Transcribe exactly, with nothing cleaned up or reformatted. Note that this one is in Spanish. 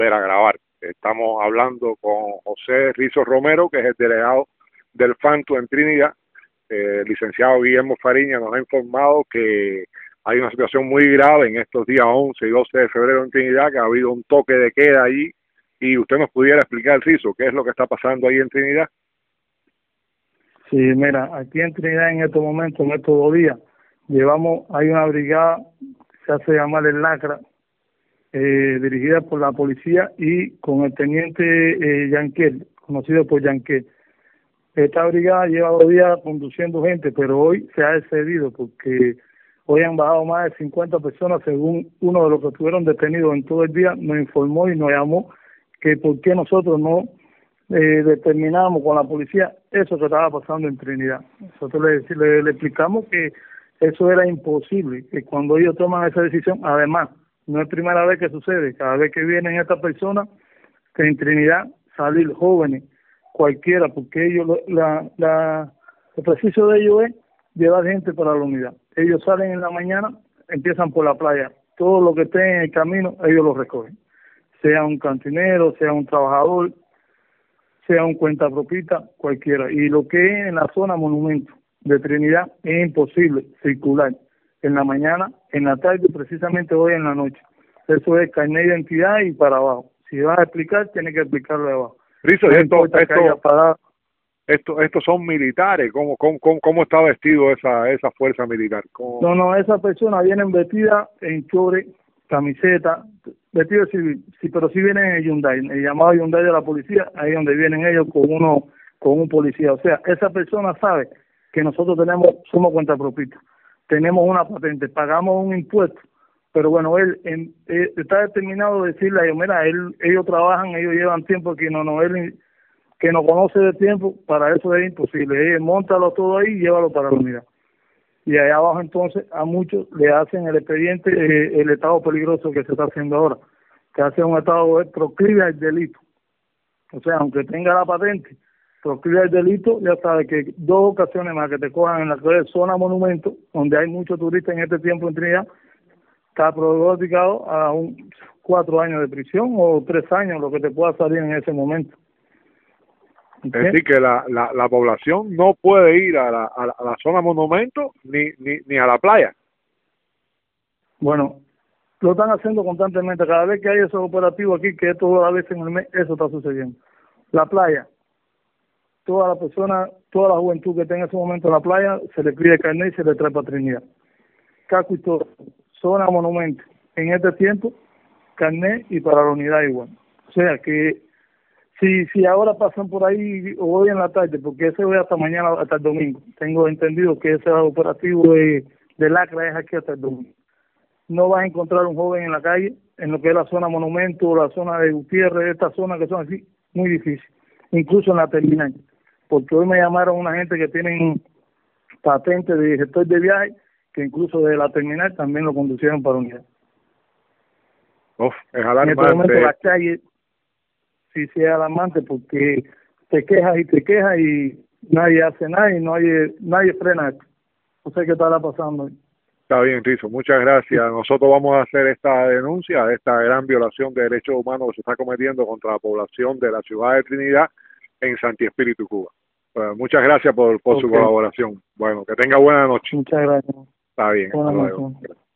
para grabar. Estamos hablando con José Rizo Romero, que es el delegado del Fanto en Trinidad. Eh, el licenciado Guillermo Fariña nos ha informado que hay una situación muy grave en estos días once y doce de febrero en Trinidad, que ha habido un toque de queda allí, y usted nos pudiera explicar, Rizo, qué es lo que está pasando ahí en Trinidad. Sí, mira, aquí en Trinidad en estos momentos, en estos dos días, llevamos, hay una brigada, se hace llamar el Lacra, eh, dirigida por la policía y con el teniente eh, Yanquel, conocido por Yanquel. Esta brigada lleva dos días conduciendo gente, pero hoy se ha excedido porque hoy han bajado más de cincuenta personas, según uno de los que estuvieron detenidos en todo el día nos informó y nos llamó que por qué nosotros no eh, determinamos con la policía eso que estaba pasando en Trinidad. Nosotros le, le, le explicamos que eso era imposible, que cuando ellos toman esa decisión, además, no es primera vez que sucede, cada vez que vienen estas personas, que en Trinidad salir jóvenes, cualquiera, porque ellos, la, la, el preciso de ellos es llevar gente para la unidad. Ellos salen en la mañana, empiezan por la playa, todo lo que esté en el camino, ellos lo recogen, sea un cantinero, sea un trabajador, sea un cuentapropista, cualquiera. Y lo que es en la zona monumento de Trinidad es imposible circular en la mañana, en la tarde, precisamente hoy en la noche. Eso es carnet de identidad y para abajo. Si vas a explicar, tienes que explicarlo de abajo. Rizo, no esto, esto, esto, estos son militares. ¿Cómo, cómo, cómo está vestido esa esa fuerza militar? ¿Cómo? No, no, esas personas vienen vestidas en chore, camiseta, vestidos civil, sí, pero sí vienen en el Hyundai, el llamado Hyundai de la policía, ahí donde vienen ellos con uno, con un policía. O sea, esa persona sabe que nosotros tenemos, somos cuentapropistas, tenemos una patente, pagamos un impuesto, pero bueno, él, en, él está determinado a decirle a ellos, mira, él, ellos trabajan, ellos llevan tiempo aquí, no, no, él que no conoce de tiempo, para eso es imposible, él, móntalo todo ahí y llévalo para la unidad. Y allá abajo entonces a muchos le hacen el expediente, eh, el estado peligroso que se está haciendo ahora, que hace un estado de proclive al delito. O sea, aunque tenga la patente, proclive al delito, ya sabe que dos ocasiones más que te cojan en la que es zona monumento, donde hay muchos turistas en este tiempo en Trinidad, está pronosticado a un cuatro años de prisión o tres años, lo que te pueda salir en ese momento. Es decir, que la, la, la población no puede ir a la, a la, a la zona monumento ni, ni, ni a la playa. Bueno, lo están haciendo constantemente. Cada vez que hay esos operativos aquí, que es todas las veces en el mes, eso está sucediendo. La playa, toda la persona, toda la juventud que tenga en ese momento en la playa, se le pide carnet y se le trae para Trinidad. Casco y todo, zona monumento. En este tiempo, carnet y para la unidad igual. O sea que Si si ahora pasan por ahí hoy en la tarde, porque ese voy hasta mañana, hasta el domingo. Tengo entendido que ese operativo de, de Lacra es aquí hasta el domingo. No vas a encontrar un joven en la calle, en lo que es la zona Monumento, la zona de Gutiérrez, estas zonas que son así, muy difícil. Incluso en la terminal. Porque hoy me llamaron una gente que tienen patente de gestor de viaje, que incluso de la terminal también lo conducieron para unidad. Uf, es alarmante. En este momento la calle sí, sí es alarmante porque te quejas y te quejas y nadie hace nada y nadie, nadie frena esto. No sé qué estará pasando. Está bien, Rizo, muchas gracias. Nosotros vamos a hacer esta denuncia de esta gran violación de derechos humanos que se está cometiendo contra la población de la ciudad de Trinidad en Santi Espíritu, Cuba. Bueno, muchas gracias por, por okay. su colaboración. Bueno, que tenga buena noche. Muchas gracias. Está bien. Buenas noches.